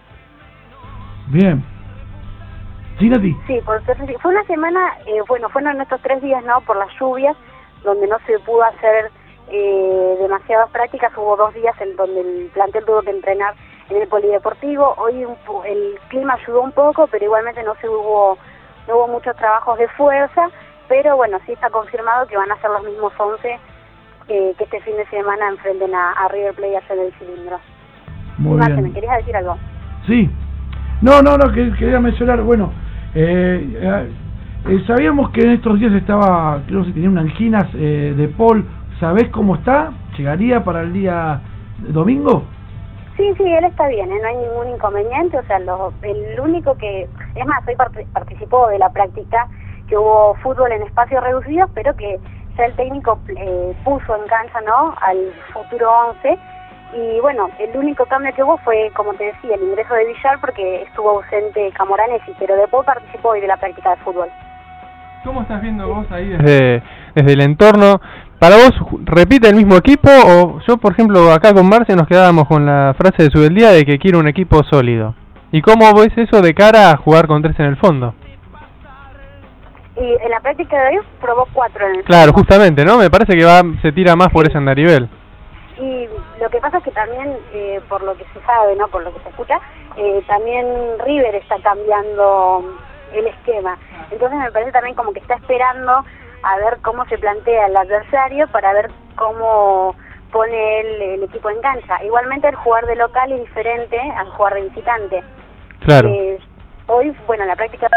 Bien. Sí, Nati. Sí, fue una semana, fueron estos 3 días, ¿no?, por las lluvias, donde no se pudo hacer demasiadas prácticas. Hubo 2 días en donde el plantel tuvo que entrenar en el polideportivo. Hoy el clima ayudó un poco, pero igualmente no hubo muchos trabajos de fuerza, pero bueno, sí está confirmado que van a ser los mismos 11 que este fin de semana enfrenten a River Plate allá en el cilindro. Muy Marce, bien. ¿me querías decir algo? Sí. No, que quería mencionar, bueno, sabíamos que en estos días creo que tenía una angina de Paul. ¿Sabés cómo está? ¿Llegaría para el día domingo? Sí, él está bien, no hay ningún inconveniente, o sea, el único que... Es más, hoy participó de la práctica, que hubo fútbol en espacios reducidos, pero que ya el técnico puso en cancha, ¿no?, al futuro 11, y bueno, el único cambio que hubo fue, como te decía, el ingreso de Villar, porque estuvo ausente Camoranesi, pero después participó hoy de la práctica de fútbol. ¿Cómo estás viendo vos ahí desde el entorno? ¿Para vos repite el mismo equipo? O yo, por ejemplo, acá con Marce nos quedábamos con la frase de Subeldía de que quiere un equipo sólido. ¿Y cómo ves eso de cara a jugar con 3 en el fondo? Y en la práctica de hoy probó 4 en el Claro, fondo. justamente, ¿no? Me parece que se tira más por ese andarivel. Y lo que pasa es que también, por lo que se sabe, ¿no?, por lo que se escucha, también River está cambiando el esquema. Entonces me parece también como que está esperando a ver cómo se plantea el adversario para ver cómo pone el equipo en cancha. Igualmente el jugar de local es diferente al jugar de visitante. Claro. Hoy, bueno, en la práctica,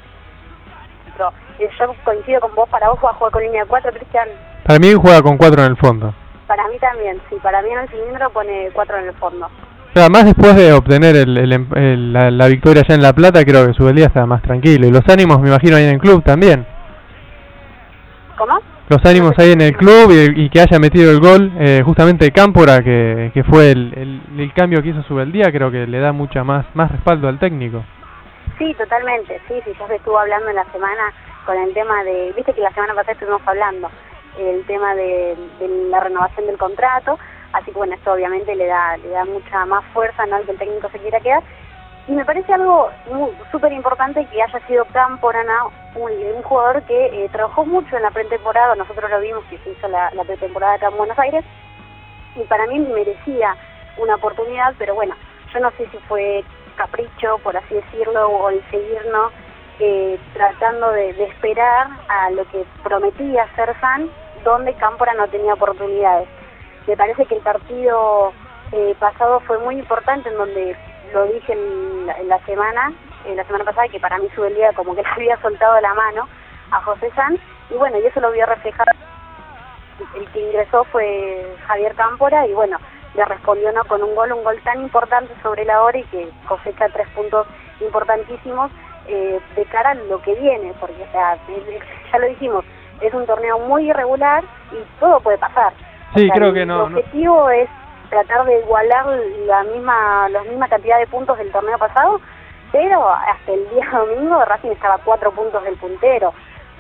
yo coincido con vos, para vos va a jugar con línea 4, Cristian. Para mí juega con 4 en el fondo. Para mí también, sí, para mí en el cilindro pone 4 en el fondo. Pero además, después de obtener la victoria allá en La Plata, creo que Subeldía está más tranquilo. Y los ánimos, me imagino, ahí en el club también. ¿Cómo? Los ánimos ahí en el club y que haya metido el gol, justamente Cámpora, que fue el cambio que hizo Subeldía, creo que le da mucha más respaldo al técnico. Sí, totalmente, sí, ya se estuvo hablando en la semana con el tema de, viste que la semana pasada estuvimos hablando, el tema de la renovación del contrato, así que bueno, esto obviamente le da mucha más fuerza, ¿no?, al que el técnico se quiera quedar. Y me parece algo súper importante que haya sido Cámpora, un jugador que trabajó mucho en la pretemporada. Nosotros lo vimos que se hizo la pretemporada acá en Buenos Aires, y para mí merecía una oportunidad, pero bueno, yo no sé si fue capricho, por así decirlo, o el seguirnos tratando de esperar a lo que prometía ser San, donde Cámpora no tenía oportunidades. Me parece que el partido pasado fue muy importante, en donde lo dije en la semana pasada, que para mí Subeldía como que le había soltado la mano a José Sanz, y bueno, y eso lo vio reflejar. El que ingresó fue Javier Cámpora, y bueno, le respondió no con un gol tan importante sobre la hora, y que cosecha 3 puntos importantísimos de cara a lo que viene, porque o sea, ya lo dijimos, es un torneo muy irregular y todo puede pasar. Sí, o sea, creo que no. El objetivo es tratar de igualar la misma cantidad de puntos del torneo pasado, pero hasta el día domingo Racing estaba a 4 puntos del puntero,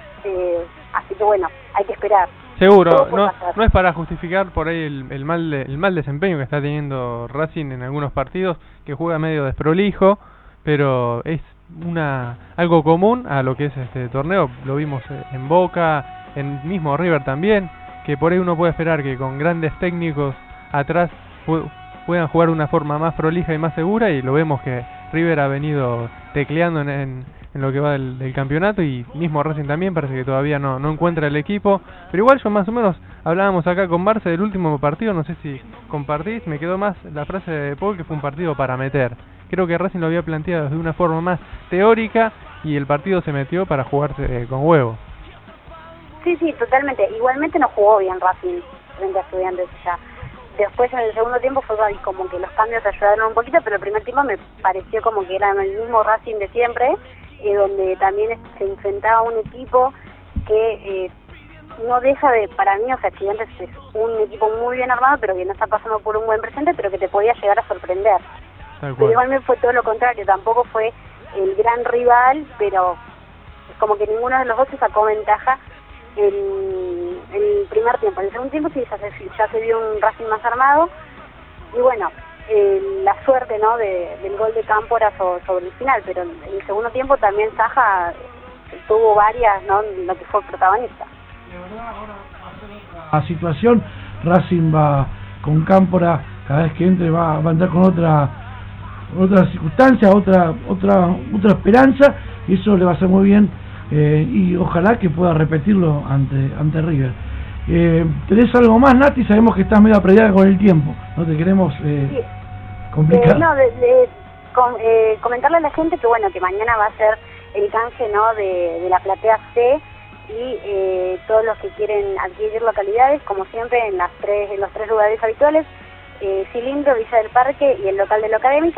así que bueno, hay que esperar. Seguro, no es para justificar por ahí el mal desempeño que está teniendo Racing en algunos partidos, que juega medio desprolijo, pero es algo común a lo que es este torneo. Lo vimos en Boca, en mismo River también, que por ahí uno puede esperar que con grandes técnicos atrás puedan jugar de una forma más prolija y más segura, y lo vemos que River ha venido tecleando en lo que va del campeonato, y mismo Racing también parece que todavía no encuentra el equipo. Pero igual yo más o menos hablábamos acá con Marce del último partido, no sé si compartís, me quedó más la frase de Paul, que fue un partido para meter. Creo que Racing lo había planteado de una forma más teórica, y el partido se metió para jugarse con huevo. Sí, totalmente. Igualmente no jugó bien Racing frente a Estudiantes ya. Después en el segundo tiempo fue como que los cambios ayudaron un poquito, pero el primer tiempo me pareció como que era el mismo Racing de siempre, donde también se enfrentaba a un equipo que no deja de, para mí, o sea, Estudiantes es un equipo muy bien armado, pero que no está pasando por un buen presente, pero que te podía llegar a sorprender. Pero igualmente fue todo lo contrario, tampoco fue el gran rival, pero como que ninguno de los dos se sacó ventaja en el primer tiempo. En el segundo tiempo sí ya se vio un Racing más armado, y bueno, la suerte, ¿no?, del gol de Cámpora sobre el final, pero en el segundo tiempo también Saja tuvo varias, ¿no?, lo que fue protagonista. La situación, Racing va con Cámpora, cada vez que entre va a entrar con otra circunstancia, otra esperanza, y eso le va a hacer muy bien, y ojalá que pueda repetirlo ante River. ¿Tenés algo más, Nati? Sabemos que estás medio aprediada con el tiempo, no te queremos complicar. Comentarle a la gente que bueno, que mañana va a ser el canje, ¿no?, de la platea C, y todos los que quieren adquirir localidades, como siempre, en los tres lugares habituales, Cilindro, Villa del Parque y el local de la Academia,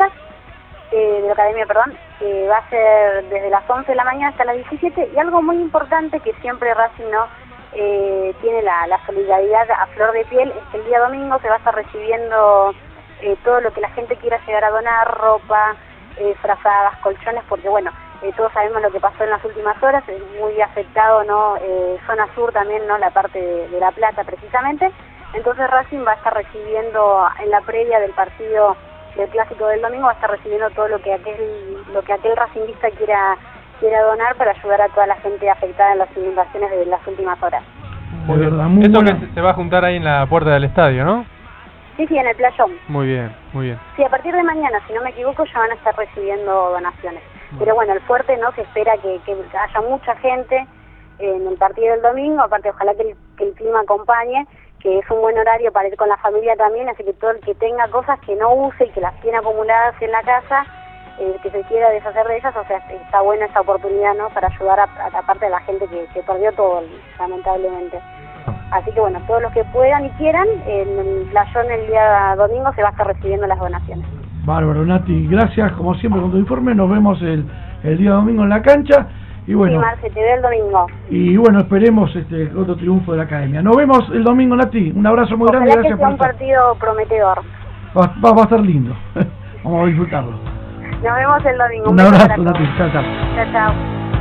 va a ser desde las 11 de la mañana hasta las 17, y algo muy importante que siempre Racing tiene la solidaridad a flor de piel, es que el día domingo se va a estar recibiendo todo lo que la gente quiera llegar a donar, ropa, frazadas, colchones, porque bueno, todos sabemos lo que pasó en las últimas horas, es muy afectado, ¿no?, zona sur también, ¿no?, la parte de La Plata precisamente. Entonces Racing va a estar recibiendo en la previa del partido del clásico del domingo, va a estar recibiendo todo lo que aquel racinguista quiera donar para ayudar a toda la gente afectada en las inundaciones de las últimas horas. De verdad, muy Esto buena. que se va a juntar ahí en la puerta del estadio, ¿no? Sí, en el playón. Muy bien. Sí, a partir de mañana, si no me equivoco, ya van a estar recibiendo donaciones. Pero bueno, el fuerte, ¿no?, se espera que haya mucha gente en el partido del domingo, aparte ojalá que el clima acompañe, que es un buen horario para ir con la familia también, así que todo el que tenga cosas que no use y que las tiene acumuladas en la casa, que se quiera deshacer de ellas, o sea, está buena esa oportunidad, ¿no?, para ayudar a la parte de la gente que perdió todo, lamentablemente. Así que bueno, todos los que puedan y quieran, en el playón el día domingo se va a estar recibiendo las donaciones. Bárbaro, Nati, gracias como siempre con tu informe, nos vemos el día domingo en la cancha, y bueno, sí, Marce, te veo el domingo. Y bueno, esperemos otro triunfo de la Academia. Nos vemos el domingo, Nati, un abrazo muy grande, Ojalá gracias que sea por un partido prometedor. Va a estar lindo, vamos a disfrutarlo. Nos vemos el domingo. Un abrazo, Nati, chao. Chao.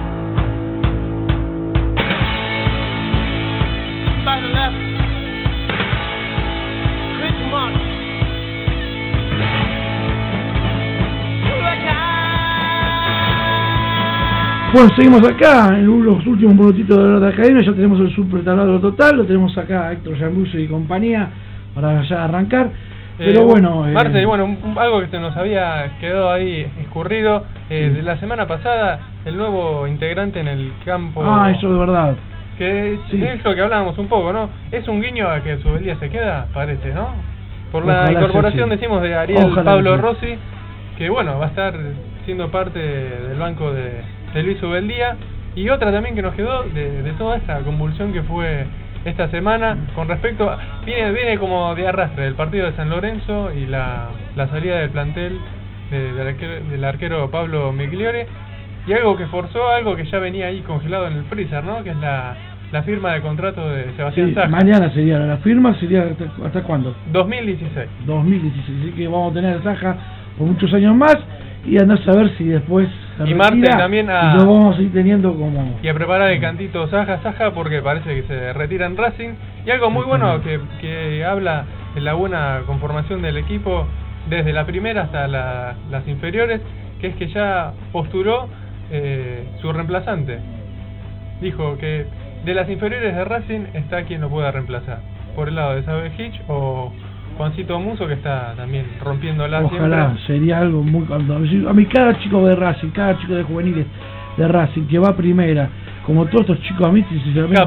Bueno, seguimos acá en los últimos minutitos de la Academia. Ya tenemos el super taladro total, lo tenemos acá a Héctor Yambuso y compañía para ya arrancar. Pero bueno... Marce, bueno, algo que se nos había quedado ahí escurrido, de la semana pasada, el nuevo integrante en el campo... eso de verdad. Que es lo que hablábamos un poco, ¿no? Es un guiño a que Subeldía se queda, parece, ¿no? Por la incorporación, decimos, de Ariel Pablo Rossi, que bueno, va a estar siendo parte del banco de Luis Subeldía. Y otra también que nos quedó de toda esta convulsión que fue esta semana con respecto a, viene como de arrastre el partido de San Lorenzo y la salida del plantel del arquero Pablo Migliore, y algo que forzó, algo que ya venía ahí congelado en el freezer, ¿no? Que es la firma de contrato de Sebastián Saja. Mañana sería la firma, sería ¿hasta cuándo? 2016. 2016, así que vamos a tener a Saja por muchos años más y andar a saber si después y Marte también y lo vamos a ir teniendo como... Y a preparar el cantito Saja, porque parece que se retira en Racing. Y algo muy bueno que habla de la buena conformación del equipo desde la primera hasta las inferiores, que es que ya postuló su reemplazante. Dijo que de las inferiores de Racing está quien lo pueda reemplazar. Por el lado de Sabe Hitch o Juancito Muso, que está también rompiéndola. Ojalá, siempre. Sería algo muy... A mí cada chico de Racing, cada chico de juveniles de Racing que va a primera, como todos estos chicos, a mí sinceramente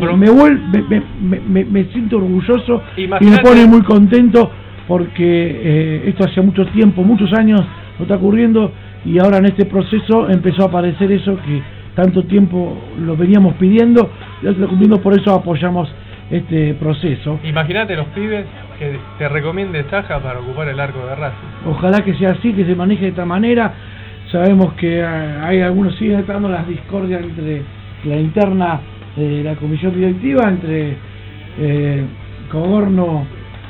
me siento orgulloso. Imaginate, y me pone muy contento porque esto hace mucho tiempo, muchos años no está ocurriendo, y ahora en este proceso empezó a aparecer eso que tanto tiempo lo veníamos pidiendo, y lo cumpliendo, por eso apoyamos este proceso. Imagínate los pibes que te recomiende Saja para ocupar el arco de Racing. Ojalá que sea así, que se maneje de esta manera. Sabemos que hay algunos, siguen estando las discordias entre la interna de la comisión directiva, entre Cogorno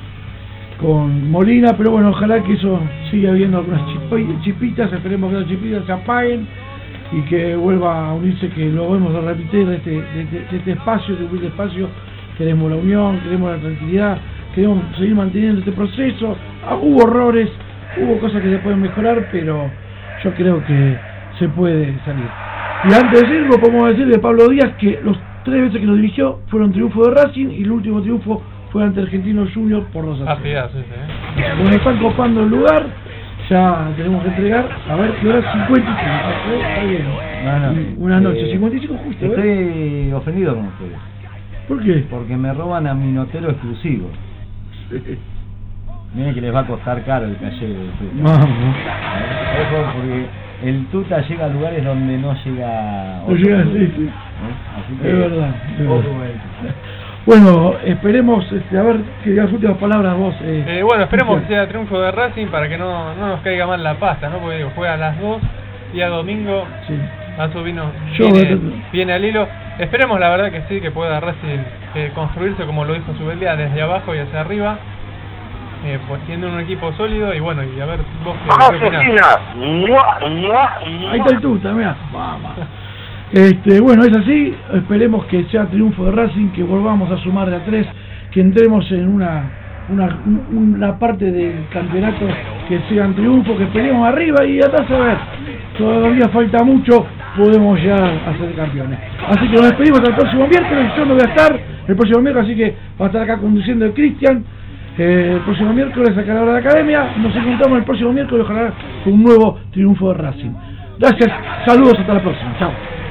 con Molina, pero bueno, ojalá que eso siga habiendo algunas chispitas, esperemos que las chispitas se apaguen y que vuelva a unirse, que lo vemos a repetir de este espacio, de humilde espacio. Queremos la unión, queremos la tranquilidad, queremos seguir manteniendo este proceso. Hubo errores, hubo cosas que se pueden mejorar, pero yo creo que se puede salir. Y antes de decirlo, podemos decir de Pablo Díaz que los 3 veces que lo dirigió fueron triunfo de Racing, y el último triunfo fue ante Argentinos Juniors por 2-0. Bueno, están copando el lugar, ya tenemos que entregar, a ver qué hora, 55. Está bien. Una noche, 55 justo. Estoy ofendido con ustedes. ¿Por qué? Porque me roban a mi notero exclusivo. Miren que les va a costar caro el calle del Tuta. Vamos. Porque el Tuta llega a lugares donde no llega... No llega, sí. Así que, es verdad. Bueno, esperemos, a ver, que digas últimas palabras vos. Bueno, esperemos que sea triunfo de Racing para que no nos caiga mal la pasta, ¿no? Porque digo, juega a las 2, día domingo, Mazo viene al hilo. Esperemos la verdad que sí, que pueda Racing construirse, como lo dijo Subeldía, desde abajo y hacia arriba, pues siendo un equipo sólido. Y bueno, y a ver vos qué opinás. Ahí está el Tuta, mirá. Bueno, es así, esperemos que sea triunfo de Racing, que volvamos a sumar de a 3, que entremos en una parte del campeonato que sea en triunfo, que peleemos arriba y atrás a ver. Todavía falta mucho, podemos ya hacer campeones. Así que nos despedimos hasta el próximo miércoles. Yo no voy a estar el próximo miércoles, así que va a estar acá conduciendo el Cristian. El próximo miércoles acá a la hora de la academia. Nos encontramos el próximo miércoles, ojalá con un nuevo triunfo de Racing. Gracias, saludos, hasta la próxima. Chao.